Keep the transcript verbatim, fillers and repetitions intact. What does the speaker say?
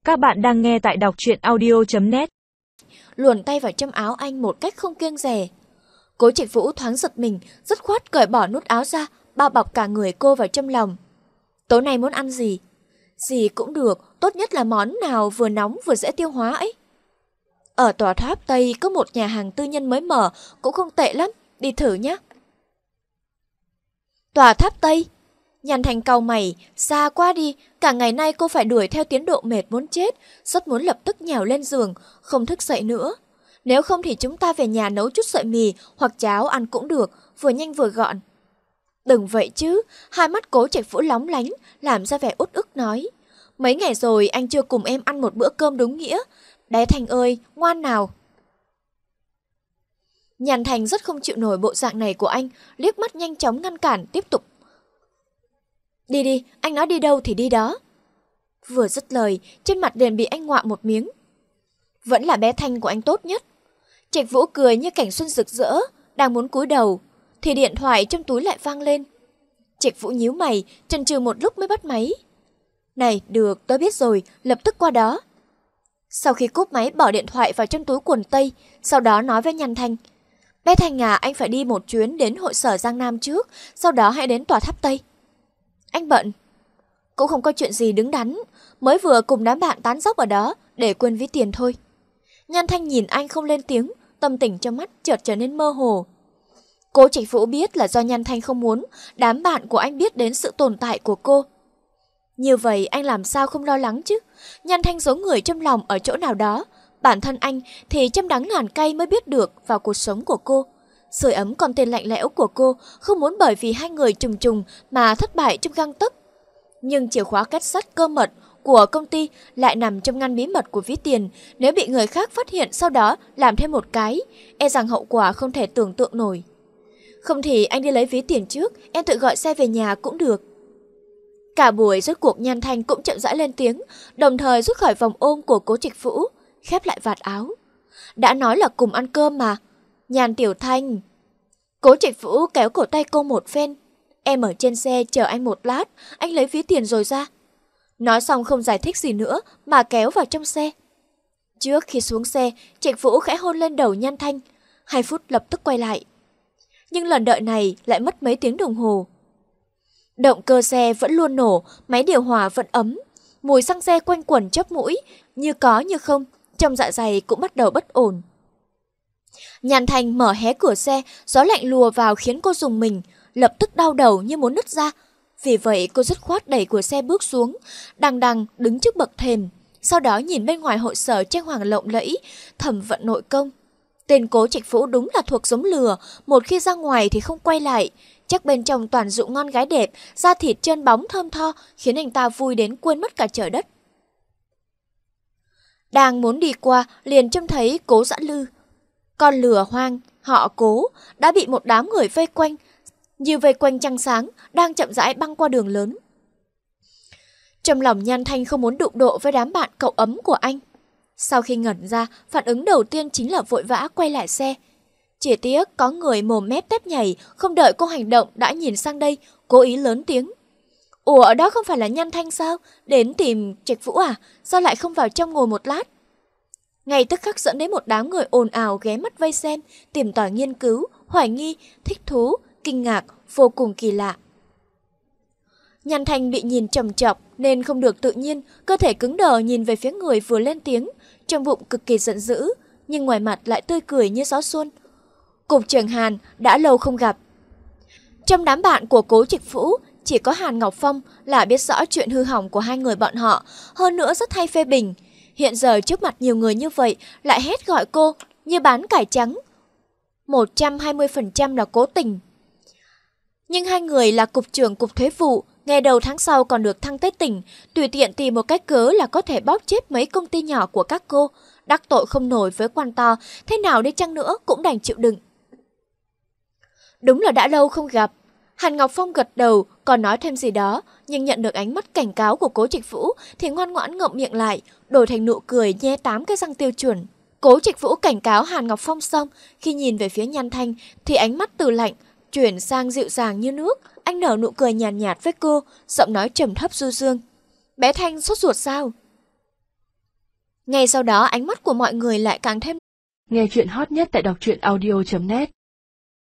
Các bạn đang nghe tại đọc truyện audio chấm net. Luồn tay vào trong áo anh một cách không kiêng dè. Cố Trạch Vũ thoáng giật mình, dứt khoát cởi bỏ nút áo ra, bao bọc cả người cô vào trong lòng. Tối nay muốn ăn gì? Gì cũng được, tốt nhất là món nào vừa nóng vừa dễ tiêu hóa ấy. Ở tòa tháp Tây có một nhà hàng tư nhân mới mở, cũng không tệ lắm, đi thử nhé. Tòa tháp Tây? Nhàn Thành cau mày, xa quá đi, cả ngày nay cô phải đuổi theo tiến độ mệt muốn chết, rất muốn lập tức nhào lên giường, không thức dậy nữa. Nếu không thì chúng ta về nhà nấu chút sợi mì hoặc cháo ăn cũng được, vừa nhanh vừa gọn. Đừng vậy chứ, hai mắt Cố Trạch Vũ lóng lánh, làm ra vẻ uất ức nói. Mấy ngày rồi anh chưa cùng em ăn một bữa cơm đúng nghĩa. Bé Thành ơi, ngoan nào. Nhàn Thành rất không chịu nổi bộ dạng này của anh, liếc mắt nhanh chóng ngăn cản, tiếp tục. Đi đi, anh nói đi đâu thì đi đó. Vừa dứt lời, trên mặt liền bị anh ngoạ một miếng. Vẫn là bé Thanh của anh tốt nhất. Trạch Vũ cười như cảnh xuân rực rỡ, đang muốn cúi đầu, thì điện thoại trong túi lại vang lên. Trạch Vũ nhíu mày, chần chừ một lúc mới bắt máy. Này, được, tôi biết rồi, lập tức qua đó. Sau khi cúp máy bỏ điện thoại vào trong túi quần tây, sau đó nói với Nhàn Thanh. Bé Thanh à, anh phải đi một chuyến đến hội sở Giang Nam trước, sau đó hãy đến tòa tháp Tây. Anh bận. Cũng không có chuyện gì đứng đắn, mới vừa cùng đám bạn tán dóc ở đó để quên ví tiền thôi. Nhan Thanh nhìn anh không lên tiếng, tâm tình trong mắt chợt trở nên mơ hồ. Cố Trạch Vũ biết là do Nhan Thanh không muốn đám bạn của anh biết đến sự tồn tại của cô. Như vậy anh làm sao không lo lắng chứ? Nhan Thanh giấu người trong lòng ở chỗ nào đó, bản thân anh thì trăm đắng ngàn cay mới biết được vào cuộc sống của cô. Sưởi ấm con tên lạnh lẽo của cô, không muốn bởi vì hai người trùng trùng mà thất bại trong gang tấc. Nhưng chìa khóa kết sắt cơ mật của công ty lại nằm trong ngăn bí mật của ví tiền, nếu bị người khác phát hiện sau đó làm thêm một cái, e rằng hậu quả không thể tưởng tượng nổi. Không thì anh đi lấy ví tiền trước, em tự gọi xe về nhà cũng được. Cả buổi rốt cuộc Nhan Thanh cũng chậm rãi lên tiếng, đồng thời rút khỏi vòng ôm của Cố Trạch Vũ, khép lại vạt áo. Đã nói là cùng ăn cơm mà. Nhàn Tiểu Thanh. Cố Trạch Vũ kéo cổ tay cô một phen. Em ở trên xe chờ anh một lát, anh lấy ví tiền rồi ra. Nói xong không giải thích gì nữa mà kéo vào trong xe. Trước khi xuống xe, Trạch Vũ khẽ hôn lên đầu Nhan Thanh. Hai phút lập tức quay lại. Nhưng lần đợi này lại mất mấy tiếng đồng hồ. Động cơ xe vẫn luôn nổ, máy điều hòa vẫn ấm. Mùi xăng xe quanh quẩn chóp mũi, như có như không, trong dạ dày cũng bắt đầu bất ổn. Nhàn Thành mở hé cửa xe, gió lạnh lùa vào khiến cô rùng mình, lập tức đau đầu như muốn nứt ra. Vì vậy cô dứt khoát đẩy cửa xe bước xuống, đằng đằng đứng trước bậc thềm, sau đó nhìn bên ngoài hội sở trang hoàng lộng lẫy, thẩm vận nội công. Tên Cố Trạch Vũ đúng là thuộc giống lừa, một khi ra ngoài thì không quay lại, chắc bên trong toàn dụ ngon gái đẹp, da thịt trơn bóng thơm tho, khiến anh ta vui đến quên mất cả trời đất. Đang muốn đi qua, liền trông thấy Cố Dã Lư. Con lừa hoang, họ Cố, đã bị một đám người vây quanh, như vây quanh trăng sáng, đang chậm rãi băng qua đường lớn. Trong lòng Nhan Thanh không muốn đụng độ với đám bạn cậu ấm của anh. Sau khi ngẩn ra, phản ứng đầu tiên chính là vội vã quay lại xe. Chỉ tiếc có người mồm mép tép nhảy, không đợi cô hành động đã nhìn sang đây, cố ý lớn tiếng. Ủa, ở đó không phải là Nhan Thanh sao? Đến tìm Trạch Vũ à? Sao lại không vào trong ngồi một lát? Ngay tức khắc dẫn đến một đám người ồn ào ghé mắt vây xem, tìm tòi nghiên cứu, hoài nghi, thích thú, kinh ngạc, vô cùng kỳ lạ. Nhan Thanh bị nhìn trầm chọc nên không được tự nhiên, cơ thể cứng đờ nhìn về phía người vừa lên tiếng, trong bụng cực kỳ giận dữ, nhưng ngoài mặt lại tươi cười như gió xuân. Cục trưởng Hàn đã lâu không gặp. Trong đám bạn của Cố Trạch Vũ, chỉ có Hàn Ngọc Phong là biết rõ chuyện hư hỏng của hai người bọn họ, hơn nữa rất hay phê bình. Hiện giờ trước mặt nhiều người như vậy lại hét gọi cô như bán cải trắng. một trăm hai mươi phần trăm là cố tình. Nhưng hai người là cục trưởng cục thuế vụ, ngày đầu tháng sau còn được thăng tới tỉnh, tùy tiện tìm một cách cớ là có thể bóp chết mấy công ty nhỏ của các cô, đắc tội không nổi với quan to, thế nào đi chăng nữa cũng đành chịu đựng. Đúng là đã lâu không gặp. Hàn Ngọc Phong gật đầu, còn nói thêm gì đó, nhưng nhận được ánh mắt cảnh cáo của Cố Trạch Vũ thì ngoan ngoãn ngậm miệng lại, đổi thành nụ cười nhe tám cái răng tiêu chuẩn. Cố Trạch Vũ cảnh cáo Hàn Ngọc Phong xong, khi nhìn về phía Nhan Thanh thì ánh mắt từ lạnh chuyển sang dịu dàng như nước, anh nở nụ cười nhàn nhạt, nhạt với cô, giọng nói trầm thấp du dương. Bé Thanh sốt ruột sao? Ngay sau đó ánh mắt của mọi người lại càng thêm. Nghe chuyện hot nhất tại đọc truyện audio chấm net